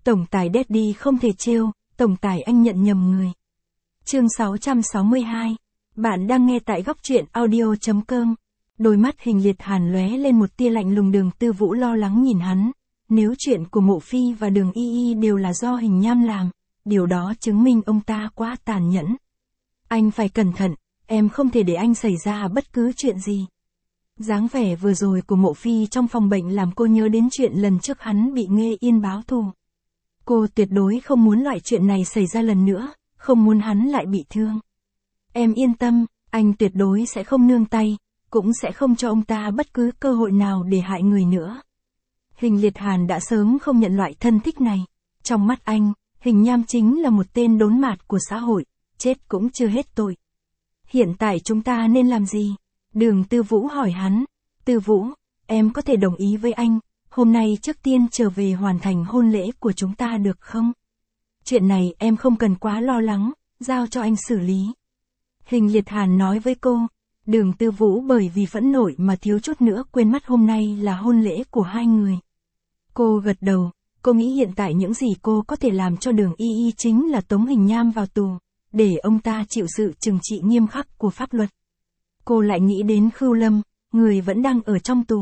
Tổng tài Daddy không thể trêu, tổng tài anh nhận nhầm người. Chương 662. Bạn đang nghe tại góc truyện audio.com. Đôi mắt Hình Liệt Hàn lóe lên một tia lạnh lùng. Đường Tư Vũ lo lắng nhìn hắn. Nếu chuyện của Mộ Phi và Đường Y Y đều là do Hình Nham làm, điều đó chứng minh ông ta quá tàn nhẫn. Anh phải cẩn thận, em không thể để anh xảy ra bất cứ chuyện gì. Dáng vẻ vừa rồi của Mộ Phi trong phòng bệnh làm cô nhớ đến chuyện lần trước hắn bị Nghê Yên báo thù. Cô tuyệt đối không muốn loại chuyện này xảy ra lần nữa, không muốn hắn lại bị thương. Em yên tâm, anh tuyệt đối sẽ không nương tay, cũng sẽ không cho ông ta bất cứ cơ hội nào để hại người nữa. Hình Liệt Hàn đã sớm không nhận loại thân thích này. Trong mắt anh, Hình Nham chính là một tên đốn mạt của xã hội, chết cũng chưa hết tội. Hiện tại chúng ta nên làm gì? Đường Tư Vũ hỏi hắn. Tư Vũ, em có thể đồng ý với anh, hôm nay trước tiên trở về hoàn thành hôn lễ của chúng ta được không? Chuyện này em không cần quá lo lắng, giao cho anh xử lý. Hình Liệt Hàn nói với cô. Đường Tư Vũ bởi vì phẫn nộ mà thiếu chút nữa quên mất hôm nay là hôn lễ của hai người. Cô gật đầu, cô nghĩ hiện tại những gì cô có thể làm cho Đường Y Y chính là tống Hình Nham vào tù, để ông ta chịu sự trừng trị nghiêm khắc của pháp luật. Cô lại nghĩ đến Khưu Lâm, người vẫn đang ở trong tù.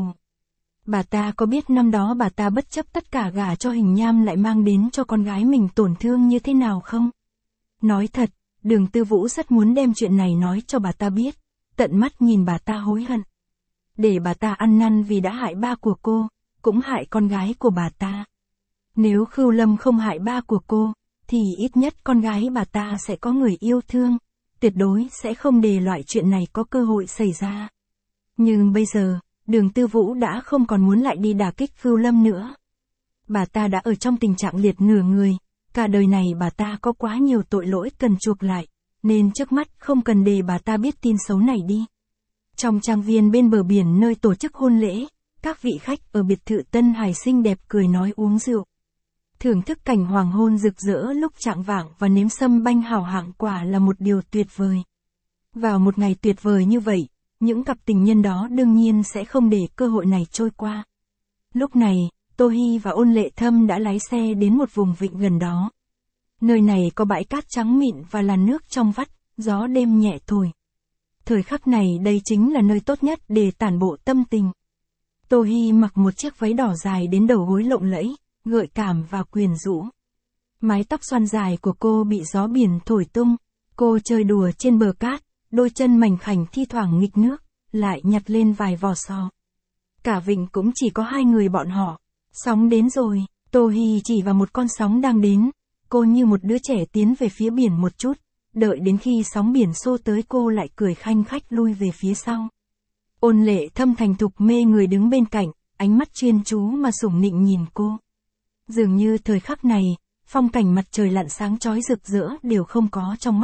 Bà ta có biết năm đó bà ta bất chấp tất cả gả cho Hình Nham lại mang đến cho con gái mình tổn thương như thế nào không? Nói thật, Đường Tư Vũ rất muốn đem chuyện này nói cho bà ta biết, tận mắt nhìn bà ta hối hận. Để bà ta ăn năn vì đã hại ba của cô, cũng hại con gái của bà ta. Nếu Khưu Lâm không hại ba của cô, thì ít nhất con gái bà ta sẽ có người yêu thương, tuyệt đối sẽ không để loại chuyện này có cơ hội xảy ra. Nhưng bây giờ, Đường Tư Vũ đã không còn muốn lại đi đả kích Khưu Lâm nữa. Bà ta đã ở trong tình trạng liệt nửa người, cả đời này bà ta có quá nhiều tội lỗi cần chuộc lại, nên trước mắt không cần để bà ta biết tin xấu này đi. Trong trang viên bên bờ biển nơi tổ chức hôn lễ, các vị khách ở biệt thự Tân Hải xinh đẹp cười nói uống rượu. Thưởng thức cảnh hoàng hôn rực rỡ lúc chạng vạng và nếm sâm banh hảo hạng quả là một điều tuyệt vời. Vào một ngày tuyệt vời như vậy, những cặp tình nhân đó đương nhiên sẽ không để cơ hội này trôi qua. Lúc này, Tô Hi và Ôn Lệ Thâm đã lái xe đến một vùng vịnh gần đó. Nơi này có bãi cát trắng mịn và làn nước trong vắt, gió đêm nhẹ thổi. Thời khắc này đây chính là nơi tốt nhất để tản bộ tâm tình. Tô Hi mặc một chiếc váy đỏ dài đến đầu gối lộng lẫy, gợi cảm và quyến rũ. Mái tóc xoăn dài của cô bị gió biển thổi tung, cô chơi đùa trên bờ cát, đôi chân mảnh khảnh thi thoảng nghịch nước, lại nhặt lên vài vỏ sò. Cả vịnh cũng chỉ có hai người bọn họ. Sóng đến rồi, Tô Hi chỉ vào một con sóng đang đến. Cô như một đứa trẻ tiến về phía biển một chút, đợi đến khi sóng biển xô tới cô lại cười khanh khách lui về phía sau. Ôn Lệ Thâm thành thục mê người đứng bên cạnh, ánh mắt chuyên chú mà sủng nịnh nhìn cô. Dường như thời khắc này, phong cảnh mặt trời lặn sáng chói rực rỡ đều không có trong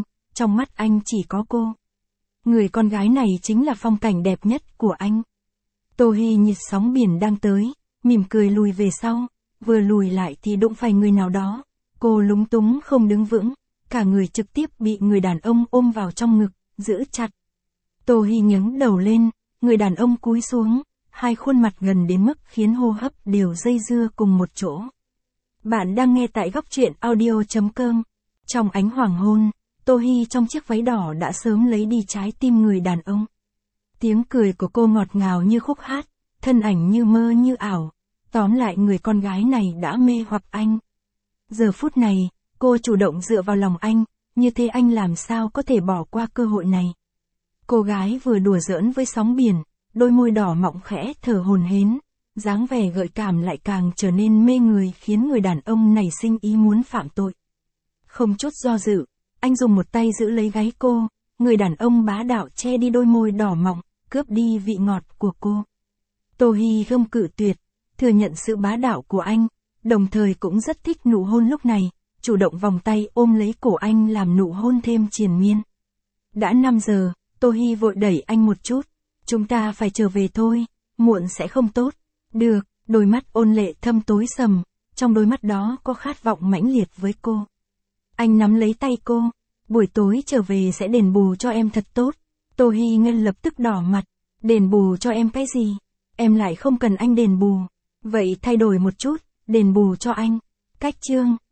mắt anh chỉ có cô. Người con gái này chính là phong cảnh đẹp nhất của anh. Tô Hi nhìn sóng biển đang tới, mỉm cười lùi về sau, vừa lùi lại thì đụng phải người nào đó. Cô lúng túng không đứng vững, cả người trực tiếp bị người đàn ông ôm vào trong ngực, giữ chặt. Tô Hi nhấc đầu lên, người đàn ông cúi xuống, hai khuôn mặt gần đến mức khiến hô hấp đều dây dưa cùng một chỗ. Bạn đang nghe tại góc truyện audio.com. Trong ánh hoàng hôn, Tô Hi trong chiếc váy đỏ đã sớm lấy đi trái tim người đàn ông. Tiếng cười của cô ngọt ngào như khúc hát, thân ảnh như mơ như ảo. Tóm lại người con gái này đã mê hoặc anh. Giờ phút này, cô chủ động dựa vào lòng anh, như thế anh làm sao có thể bỏ qua cơ hội này. Cô gái vừa đùa giỡn với sóng biển, đôi môi đỏ mọng khẽ thở hổn hển, dáng vẻ gợi cảm lại càng trở nên mê người khiến người đàn ông nảy sinh ý muốn phạm tội. Không chút do dự, anh dùng một tay giữ lấy gáy cô, người đàn ông bá đạo che đi đôi môi đỏ mọng, cướp đi vị ngọt của cô. Tô Hi không cự tuyệt, thừa nhận sự bá đạo của anh, đồng thời cũng rất thích nụ hôn lúc này, chủ động vòng tay ôm lấy cổ anh làm nụ hôn thêm triền miên. Đã 5 giờ, Tô Hi vội đẩy anh một chút, chúng ta phải trở về thôi, muộn sẽ không tốt. Được, đôi mắt Ôn Lệ Thâm tối sầm, trong đôi mắt đó có khát vọng mãnh liệt với cô. Anh nắm lấy tay cô, buổi tối trở về sẽ đền bù cho em thật tốt. Tô Hi Ngân lập tức đỏ mặt, đền bù cho em cái gì? Em lại không cần anh đền bù. Vậy thay đổi một chút, đền bù cho anh. Cách chương